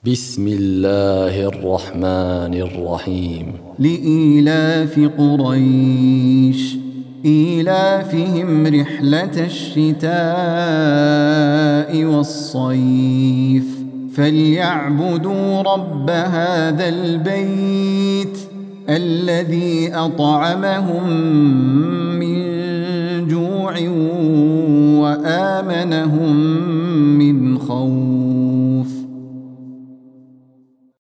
بسم الله الرحمن الرحيم. لإيلاف قريش إيلافهم رحلة الشتاء والصيف فليعبدوا رب هذا البيت الذي أطعمهم من جوع وآمنهم